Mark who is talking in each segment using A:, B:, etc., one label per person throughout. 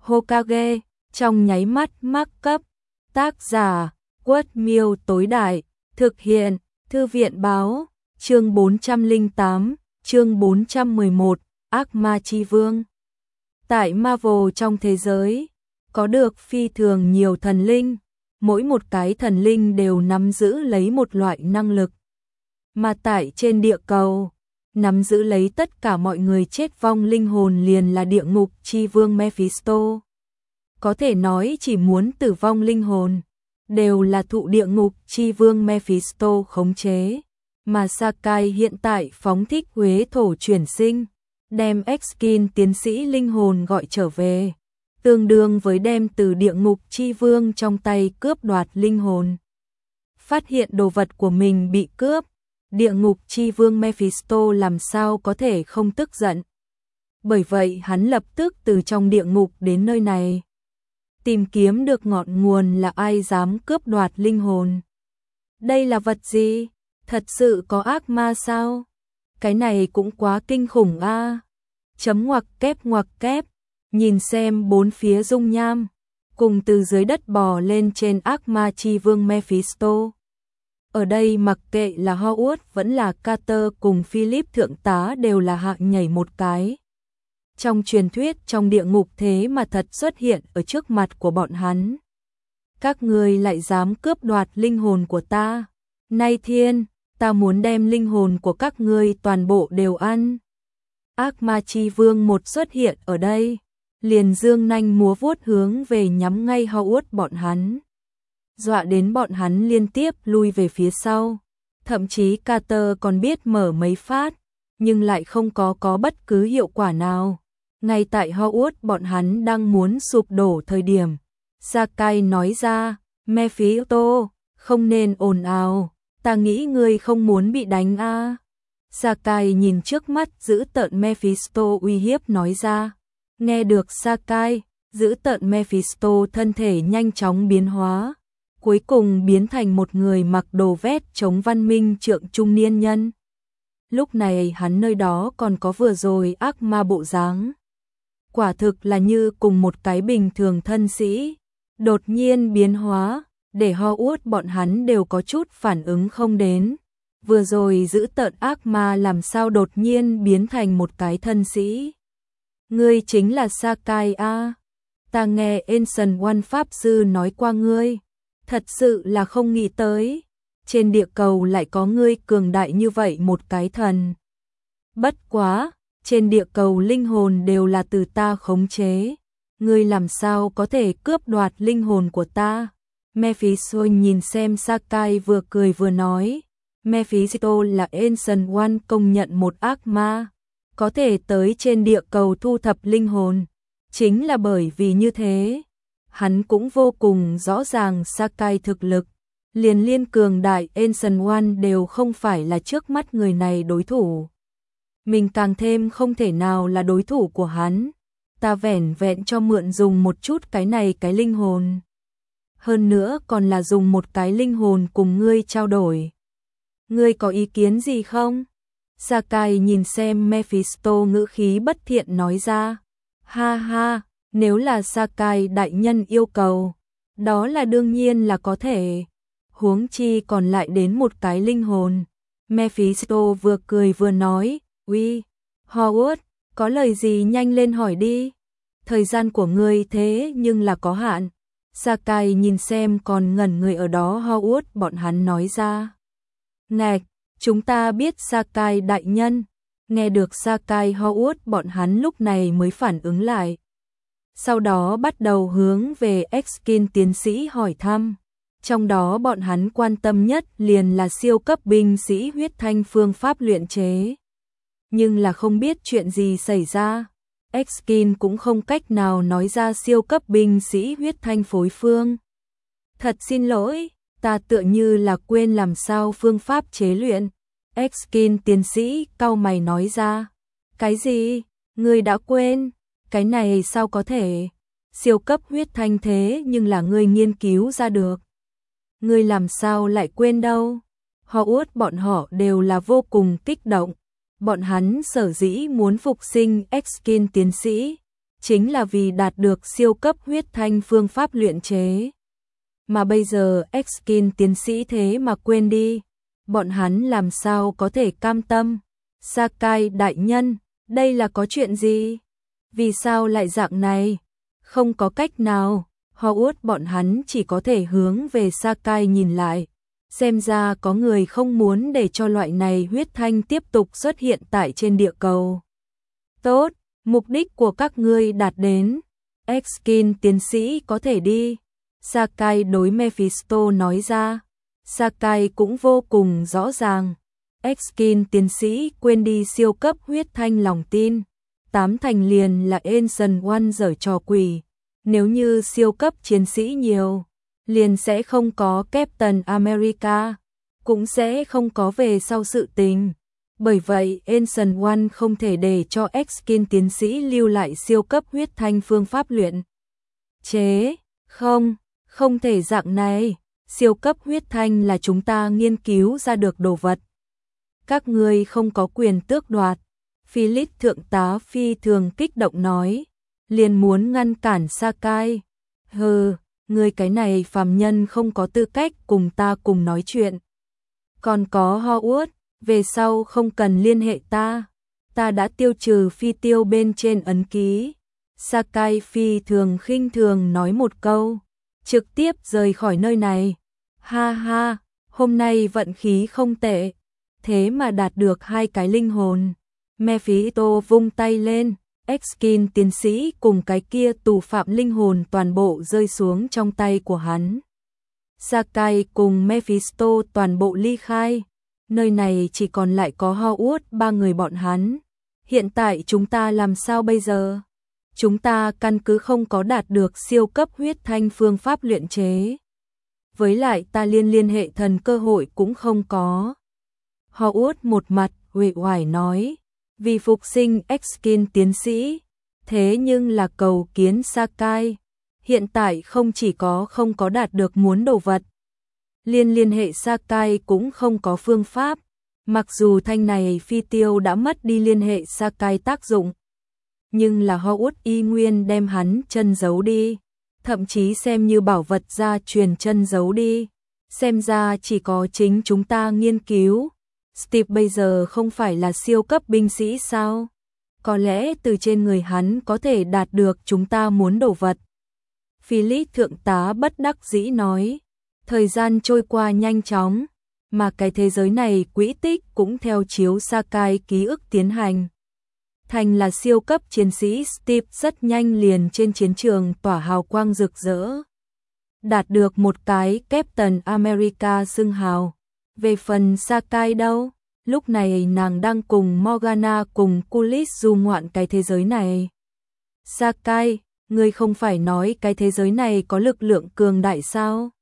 A: Hokage, trong nháy mắt mắc cấp. Tác giả, Quất Miêu tối đại, thực hiện, Thư viện báo, chương 408, chương 411, Ác Ma Chi Vương. Tại Marvel trong thế giới, có được phi thường nhiều thần linh, mỗi một cái thần linh đều nắm giữ lấy một loại năng lực. Mà tại trên địa cầu, nắm giữ lấy tất cả mọi người chết vong linh hồn liền là địa ngục chi vương Mephisto. Có thể nói chỉ muốn tử vong linh hồn, đều là thụ địa ngục chi vương Mephisto khống chế. Mà Sakai hiện tại phóng thích Huế thổ chuyển sinh, đem Exkin tiến sĩ linh hồn gọi trở về, tương đương với đem từ địa ngục chi vương trong tay cướp đoạt linh hồn. Phát hiện đồ vật của mình bị cướp, địa ngục chi vương Mephisto làm sao có thể không tức giận. Bởi vậy hắn lập tức từ trong địa ngục đến nơi này, tìm kiếm được ngọn nguồn là ai dám cướp đoạt linh hồn. Đây là vật gì? Thật sự có ác ma sao? Cái này cũng quá kinh khủng a. Chấm ngoặc kép, nhìn xem bốn phía dung nham, cùng từ dưới đất bò lên trên ác ma chi vương Mephisto. Ở đây mặc kệ là Howard vẫn là Carter cùng Philip thượng tá đều là hạng nhảy một cái. Trong truyền thuyết trong địa ngục thế mà thật xuất hiện ở trước mặt của bọn hắn. Các ngươi lại dám cướp đoạt linh hồn của ta. Nay thiên, ta muốn đem linh hồn của các ngươi toàn bộ đều ăn. Ác ma chi vương một xuất hiện ở đây, liền dương nanh múa vuốt hướng về nhắm ngay Howard bọn hắn. Dọa đến bọn hắn liên tiếp lui về phía sau. Thậm chí Carter còn biết mở mấy phát, nhưng lại không có bất cứ hiệu quả nào. Ngay tại Howard bọn hắn đang muốn sụp đổ thời điểm, Sakai nói ra, Mephisto, không nên ồn ào, ta nghĩ ngươi không muốn bị đánh a. Sakai nhìn trước mắt giữ tợn Mephisto uy hiếp nói ra. Nghe được Sakai, giữ tợn Mephisto thân thể nhanh chóng biến hóa, cuối cùng biến thành một người mặc đồ vest chống văn minh trượng trung niên nhân. Lúc này hắn nơi đó còn có vừa rồi ác ma bộ dáng. Quả thực là như cùng một cái bình thường thân sĩ, đột nhiên biến hóa, để Howard bọn hắn đều có chút phản ứng không đến. Vừa rồi giữ tợn ác ma làm sao đột nhiên biến thành một cái thân sĩ. Ngươi chính là Sakai a. Ta nghe Ancient One Pháp Sư nói qua ngươi. Thật sự là không nghĩ tới. Trên địa cầu lại có ngươi cường đại như vậy một cái thần. Bất quá, trên địa cầu linh hồn đều là từ ta khống chế. Ngươi làm sao có thể cướp đoạt linh hồn của ta? Mephisto nhìn xem Sakai vừa cười vừa nói. Mephisto là Ancient One công nhận một ác ma, có thể tới trên địa cầu thu thập linh hồn. Chính là bởi vì như thế, hắn cũng vô cùng rõ ràng Sakai thực lực. Liên cường đại Ancient One đều không phải là trước mắt người này đối thủ. Mình càng thêm không thể nào là đối thủ của hắn. Ta vẻn vẹn cho mượn dùng một chút cái này cái linh hồn. Hơn nữa còn là dùng một cái linh hồn cùng ngươi trao đổi. Ngươi có ý kiến gì không? Sakai nhìn xem Mephisto ngữ khí bất thiện nói ra. Ha ha, nếu là Sakai đại nhân yêu cầu, đó là đương nhiên là có thể. Huống chi còn lại đến một cái linh hồn. Mephisto vừa cười vừa nói, uy, Howard, có lời gì nhanh lên hỏi đi. Thời gian của ngươi thế nhưng là có hạn. Sakai nhìn xem còn ngẩn người ở đó Howard bọn hắn nói ra. Ngạch, chúng ta biết Sakai đại nhân. Nghe được Sakai Howard bọn hắn lúc này mới phản ứng lại. Sau đó bắt đầu hướng về Exkin tiến sĩ hỏi thăm. Trong đó bọn hắn quan tâm nhất liền là siêu cấp binh sĩ huyết thanh phương pháp luyện chế. Nhưng là không biết chuyện gì xảy ra. Exkin cũng không cách nào nói ra siêu cấp binh sĩ huyết thanh phối phương. Thật xin lỗi, ta tựa như là quên làm sao phương pháp chế luyện. Exkin tiến sĩ cau mày nói ra. Cái gì? Ngươi đã quên? Cái này sao có thể? Siêu cấp huyết thanh thế nhưng là ngươi nghiên cứu ra được. Ngươi làm sao lại quên đâu? Howard bọn họ đều là vô cùng kích động. Bọn hắn sở dĩ muốn phục sinh Exkin tiến sĩ, chính là vì đạt được siêu cấp huyết thanh phương pháp luyện chế. Mà bây giờ Eskin tiến sĩ thế mà quên đi, bọn hắn làm sao có thể cam tâm? Sakai đại nhân, đây là có chuyện gì? Vì sao lại dạng này? Không có cách nào, Howard bọn hắn chỉ có thể hướng về Sakai nhìn lại. Xem ra có người không muốn để cho loại này huyết thanh tiếp tục xuất hiện tại trên địa cầu. Tốt, mục đích của các ngươi đạt đến. Eskin tiến sĩ có thể đi. Sakai đối Mephisto nói ra. Sakai cũng vô cùng rõ ràng. Eskin tiến sĩ quên đi siêu cấp huyết thanh lòng tin. 8 thành liền là Ancient One giở trò quỷ. Nếu như siêu cấp chiến sĩ nhiều, liền sẽ không có Captain America, cũng sẽ không có về sau sự tình. Bởi vậy Ancient One không thể để cho Eskin tiến sĩ lưu lại siêu cấp huyết thanh phương pháp luyện chế. Không thể dạng này. Siêu cấp huyết thanh là chúng ta nghiên cứu ra được đồ vật. Các ngươi không có quyền tước đoạt. Philip thượng tá phi thường kích động nói. Liền muốn ngăn cản Sakai. Hừ, ngươi cái này phàm nhân không có tư cách cùng ta cùng nói chuyện. Còn có Howard, về sau không cần liên hệ ta. Ta đã tiêu trừ phi tiêu bên trên ấn ký. Sakai phi thường khinh thường nói một câu. Trực tiếp rời khỏi nơi này. Ha ha, hôm nay vận khí không tệ. Thế mà đạt được 2 cái linh hồn. Mephisto vung tay lên. Eskin tiến sĩ cùng cái kia tù phạm linh hồn toàn bộ rơi xuống trong tay của hắn. Sakai cùng Mephisto toàn bộ ly khai. Nơi này chỉ còn lại có Howard 3 người bọn hắn. Hiện tại chúng ta làm sao bây giờ? Chúng ta căn cứ không có đạt được siêu cấp huyết thanh phương pháp luyện chế. Với lại ta liên hệ thần cơ hội cũng không có. Howard một mặt uể oải nói. Vì phục sinh Eskin tiến sĩ, thế nhưng là cầu kiến Sakai, hiện tại không chỉ không có đạt được muốn đồ vật, liên hệ Sakai cũng không có phương pháp, mặc dù thanh này phi tiêu đã mất đi liên hệ Sakai tác dụng, nhưng là Howard y nguyên đem hắn chân giấu đi, thậm chí xem như bảo vật gia truyền chân giấu đi, xem ra chỉ có chính chúng ta nghiên cứu. Steve bây giờ không phải là siêu cấp binh sĩ sao? Có lẽ từ trên người hắn có thể đạt được chúng ta muốn đồ vật. Philip thượng tá bất đắc dĩ nói. Thời gian trôi qua nhanh chóng, mà cái thế giới này quỹ tích cũng theo chiếu Sakai ký ức tiến hành. Thành là siêu cấp chiến sĩ Steve rất nhanh liền trên chiến trường tỏa hào quang rực rỡ. Đạt được một cái Captain America xưng hào. Về phần Sakai đâu, lúc này nàng đang cùng Morgana cùng Kulis du ngoạn cái thế giới này. Sakai, ngươi không phải nói cái thế giới này có lực lượng cường đại sao?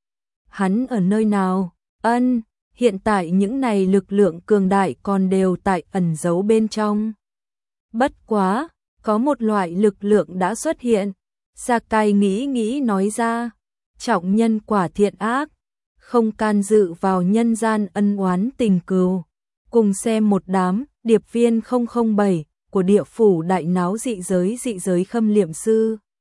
A: Hắn ở nơi nào? Hiện tại những này lực lượng cường đại còn đều tại ẩn giấu bên trong. Bất quá, có một loại lực lượng đã xuất hiện. Sakai nghĩ nói ra, trọng nhân quả thiện ác. Không can dự vào nhân gian ân oán tình cừu. Cùng xem một đám điệp viên 007 của địa phủ đại náo dị giới khâm liệm sư.